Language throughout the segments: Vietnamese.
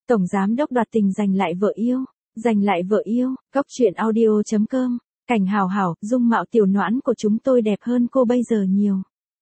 Tổng giám đốc đoạt tình giành lại vợ yêu. Giành lại vợ yêu, Góc truyện audio.com. Cảnh Hảo Hảo, dung mạo tiểu noãn của chúng tôi đẹp hơn cô bây giờ nhiều.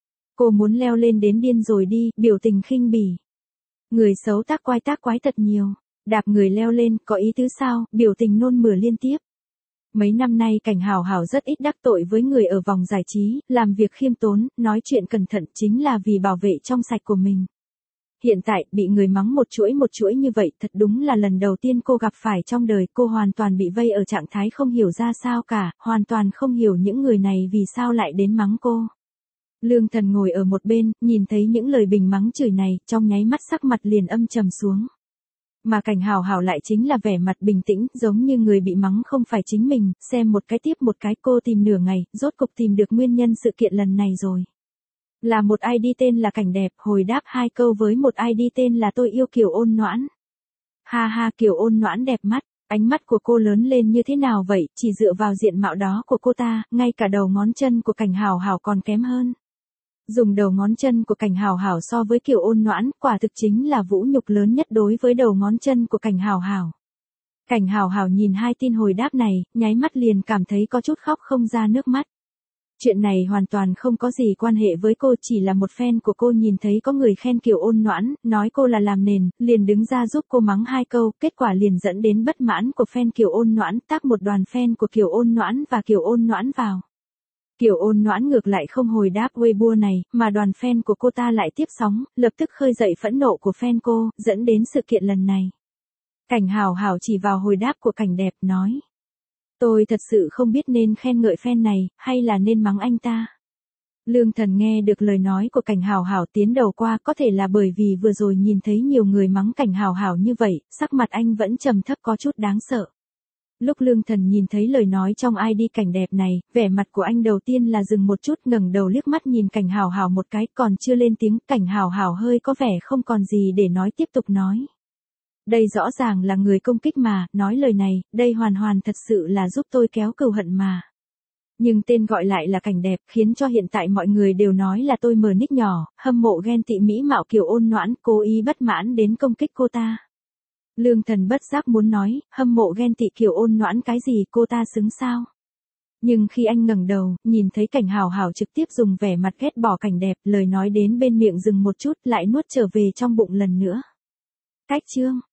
Cô muốn leo lên đến điên rồi đi, biểu tình khinh bỉ. Người xấu tác quái thật nhiều. Đạp người leo lên, có ý tứ sao, biểu tình nôn mửa liên tiếp. Mấy năm nay Cảnh Hảo Hảo rất ít đắc tội với người ở vòng giải trí, làm việc khiêm tốn, nói chuyện cẩn thận chính là vì bảo vệ trong sạch của mình. Hiện tại, bị người mắng một chuỗi như vậy thật đúng là lần đầu tiên cô gặp phải trong đời. Cô hoàn toàn bị vây ở trạng thái không hiểu ra sao cả, hoàn toàn không hiểu những người này vì sao lại đến mắng cô. Lương Thần ngồi ở một bên, nhìn thấy những lời bình mắng chửi này, trong nháy mắt sắc mặt liền âm trầm xuống. Mà Cảnh Hảo Hảo lại chính là vẻ mặt bình tĩnh, giống như người bị mắng không phải chính mình, xem một cái tiếp một cái. Cô tìm nửa ngày, rốt cục tìm được nguyên nhân sự kiện lần này rồi. Là một ID tên là Cảnh Đẹp, hồi đáp 2 câu với một ID tên là Tôi Yêu Kiều Ôn Noãn. Ha ha, Kiều Ôn Noãn đẹp mắt, ánh mắt của cô lớn lên như thế nào vậy, chỉ dựa vào diện mạo đó của cô ta, ngay cả đầu ngón chân của Cảnh Hảo Hảo còn kém hơn. Dùng đầu ngón chân của Cảnh Hảo Hảo so với Kiều Ôn Noãn, quả thực chính là vũ nhục lớn nhất đối với đầu ngón chân của Cảnh Hảo Hảo. Cảnh Hảo Hảo nhìn 2 tin hồi đáp này, nháy mắt liền cảm thấy có chút khóc không ra nước mắt. Chuyện này hoàn toàn không có gì quan hệ với cô, chỉ là một fan của cô nhìn thấy có người khen Kiều Ôn Noãn, nói cô là làm nền, liền đứng ra giúp cô mắng 2 câu, kết quả liền dẫn đến bất mãn của fan Kiều Ôn Noãn, tác một đoàn fan của Kiều Ôn Noãn và Kiều Ôn Noãn vào. Kiều Ôn Noãn ngược lại không hồi đáp Weibo này, mà đoàn fan của cô ta lại tiếp sóng, lập tức khơi dậy phẫn nộ của fan cô, dẫn đến sự kiện lần này. Cảnh Hảo Hảo chỉ vào hồi đáp của Cảnh Đẹp, nói. Tôi thật sự không biết nên khen ngợi fan này, hay là nên mắng anh ta. Lương Thần nghe được lời nói của Cảnh Hảo Hảo tiến đầu qua, có thể là bởi vì vừa rồi nhìn thấy nhiều người mắng Cảnh Hảo Hảo như vậy, sắc mặt anh vẫn trầm thấp có chút đáng sợ. Lúc Lương Thần nhìn thấy lời nói trong ID Cảnh Đẹp này, vẻ mặt của anh đầu tiên là dừng một chút, ngẩng đầu liếc mắt nhìn Cảnh Hảo Hảo một cái, còn chưa lên tiếng, Cảnh Hảo Hảo hơi có vẻ không còn gì để nói, tiếp tục nói. Đây rõ ràng là người công kích mà, nói lời này, đây hoàn thật sự là giúp tôi kéo cừu hận mà. Nhưng tên gọi lại là Cảnh Đẹp, khiến cho hiện tại mọi người đều nói là tôi mờ nick nhỏ, hâm mộ ghen tị mỹ mạo Kiều Ôn Noãn, cố ý bất mãn đến công kích cô ta. Lương Thần bất giác muốn nói, hâm mộ ghen tị Kiều Ôn Noãn cái gì, cô ta xứng sao? Nhưng khi anh ngẩng đầu, nhìn thấy Cảnh Hảo Hảo trực tiếp dùng vẻ mặt ghét bỏ Cảnh Đẹp, lời nói đến bên miệng dừng một chút, lại nuốt trở về trong bụng lần nữa. Cách chương